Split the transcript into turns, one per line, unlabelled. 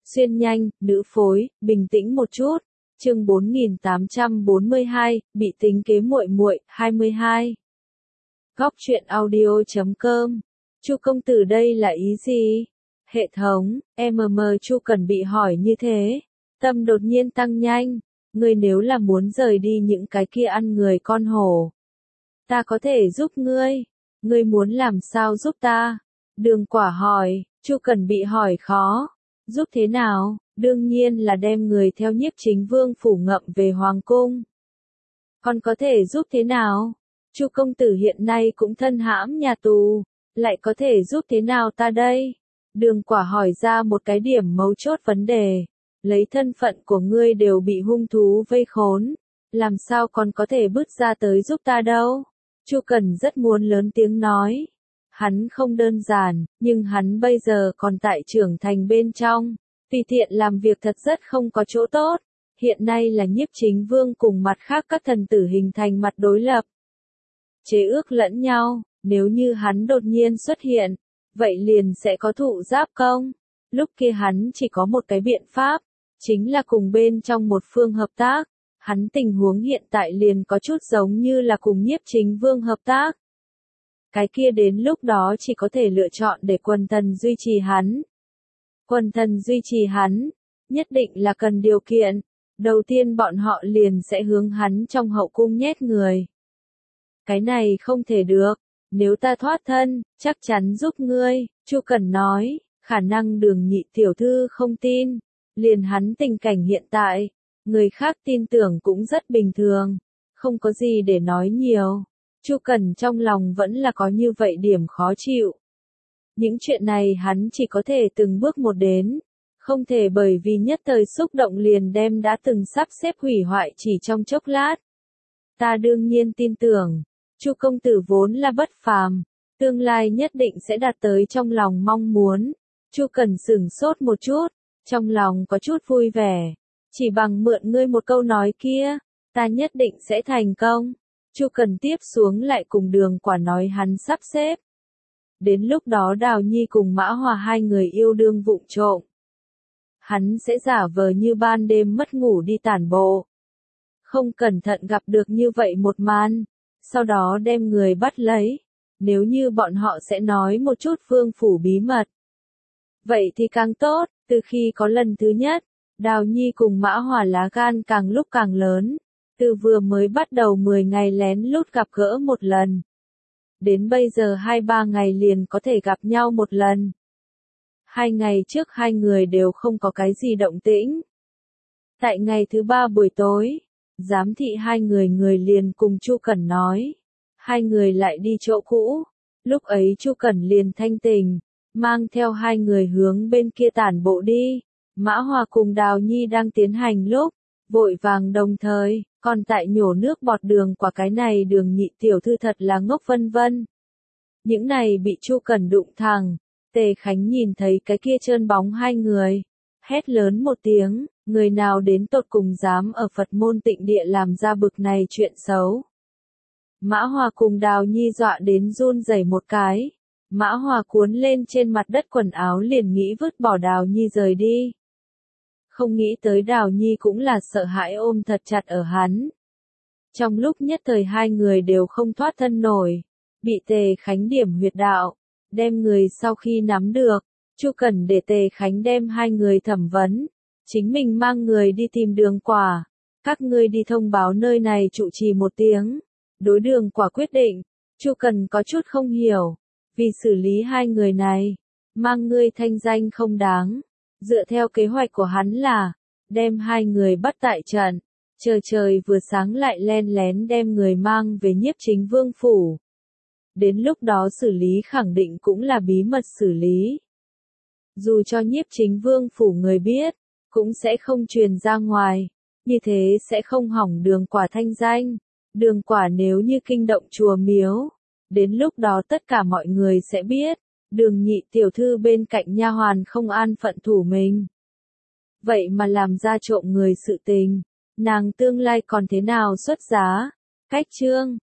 xuyên nhanh, nữ phối, bình tĩnh một chút. Chương 4842, bị tính kế muội muội, 22. Góc truyện audio.com. Chu công tử đây là ý gì? Hệ thống, Chu Cần bị hỏi như thế, tâm đột nhiên tăng nhanh. Ngươi nếu là muốn rời đi những cái kia ăn người con hổ, ta có thể giúp ngươi. Ngươi muốn làm sao giúp ta? Đường Quả hỏi. Chu Cần bị hỏi khó. Giúp thế nào? Đương nhiên là đem người theo Nhiếp Chính Vương phủ ngậm về hoàng cung. Còn có thể giúp thế nào? Chu công tử hiện nay cũng thân hãm nhà tù, lại có thể giúp thế nào ta đây? Đường Quả hỏi ra một cái điểm mấu chốt vấn đề. Lấy thân phận của ngươi đều bị hung thú vây khốn, làm sao còn có thể bước ra tới giúp ta đâu? Chu Cần rất muốn lớn tiếng nói. Hắn không đơn giản, nhưng hắn bây giờ còn tại trưởng thành bên trong. Tùy tiện làm việc thật rất không có chỗ tốt. Hiện nay là Nhiếp Chính Vương cùng mặt khác các thần tử hình thành mặt đối lập. Chế ước lẫn nhau, nếu như hắn đột nhiên xuất hiện, vậy liền sẽ có thụ giáp công. Lúc kia hắn chỉ có một cái biện pháp, chính là cùng bên trong một phương hợp tác. Hắn tình huống hiện tại liền có chút giống như là cùng Nhiếp Chính Vương hợp tác. Cái kia đến lúc đó chỉ có thể lựa chọn để quần thần duy trì hắn. Quần thần duy trì hắn, nhất định là cần điều kiện. Đầu tiên bọn họ liền sẽ hướng hắn trong hậu cung nhét người. Cái này không thể được, nếu ta thoát thân, chắc chắn giúp ngươi, Chu Cần nói, khả năng Đường nhị tiểu thư không tin, liền hắn tình cảnh hiện tại, người khác tin tưởng cũng rất bình thường, không có gì để nói nhiều. Chu Cần trong lòng vẫn là có như vậy điểm khó chịu. Những chuyện này hắn chỉ có thể từng bước một đến, không thể bởi vì nhất thời xúc động liền đem đã từng sắp xếp hủy hoại chỉ trong chốc lát. Ta đương nhiên tin tưởng, Chu công tử vốn là bất phàm, tương lai nhất định sẽ đạt tới trong lòng mong muốn. Chu Cần sửng sốt một chút, trong lòng có chút vui vẻ, chỉ bằng mượn ngươi một câu nói kia, ta nhất định sẽ thành công. Chu Cần tiếp xuống lại cùng Đường Quả nói hắn sắp xếp. Đến lúc đó Đào Nhi cùng Mã Hòa hai người yêu đương vụng trộm. Hắn sẽ giả vờ như ban đêm mất ngủ đi tản bộ. Không cẩn thận gặp được như vậy một màn, sau đó đem người bắt lấy. Nếu như bọn họ sẽ nói một chút vương phủ bí mật, vậy thì càng tốt. Từ khi có lần thứ nhất, Đào Nhi cùng Mã Hòa lá gan càng lúc càng lớn. Từ vừa mới bắt đầu 10 ngày lén lút gặp gỡ một lần, đến bây giờ 2-3 ngày liền có thể gặp nhau một lần. 2 ngày trước hai người đều không có cái gì động tĩnh. Tại ngày thứ 3 buổi tối, giám thị hai người liền cùng Chu Cần nói. Hai người lại đi chỗ cũ. Lúc ấy Chu Cần liền thanh tình, mang theo hai người hướng bên kia tản bộ đi. Mã Hòa cùng Đào Nhi đang tiến hành lúc, vội vàng đồng thời, còn tại nhổ nước bọt Đường Quả cái này Đường nhị tiểu thư thật là ngốc vân vân. Những này bị Chu Cần đụng thẳng. Tề Khánh nhìn thấy cái kia trơn bóng hai người, hét lớn một tiếng, người nào đến tột cùng dám ở Phật môn Tịnh Địa làm ra bực này chuyện xấu. Mã Hòa cùng Đào Nhi dọa đến run rẩy một cái. Mã Hòa cuốn lên trên mặt đất quần áo liền nghĩ vứt bỏ Đào Nhi rời đi. Không nghĩ tới Đào Nhi cũng là sợ hãi ôm thật chặt ở hắn. Trong lúc nhất thời hai người đều không thoát thân nổi, bị Tề Khánh điểm huyệt đạo, đem người sau khi nắm được, Chu Cần để Tề Khánh đem hai người thẩm vấn, chính mình mang người đi tìm Đường Quả, các ngươi đi thông báo nơi này trụ trì một tiếng. Đối Đường Quả quyết định, Chu Cần có chút không hiểu, vì xử lý hai người này, mang ngươi thanh danh không đáng. Dựa theo kế hoạch của hắn là, đem hai người bắt tại trận, chờ trời vừa sáng lại len lén đem người mang về Nhiếp Chính Vương phủ. Đến lúc đó xử lý khẳng định cũng là bí mật xử lý. Dù cho Nhiếp Chính Vương phủ người biết, cũng sẽ không truyền ra ngoài, như thế sẽ không hỏng Đường Quả thanh danh. Đường Quả nếu như kinh động chùa miếu, đến lúc đó tất cả mọi người sẽ biết, Đường nhị tiểu thư bên cạnh nha hoàn không an phận thủ mình. Vậy mà làm ra trộm người sự tình, nàng tương lai còn thế nào xuất giá? Cách chương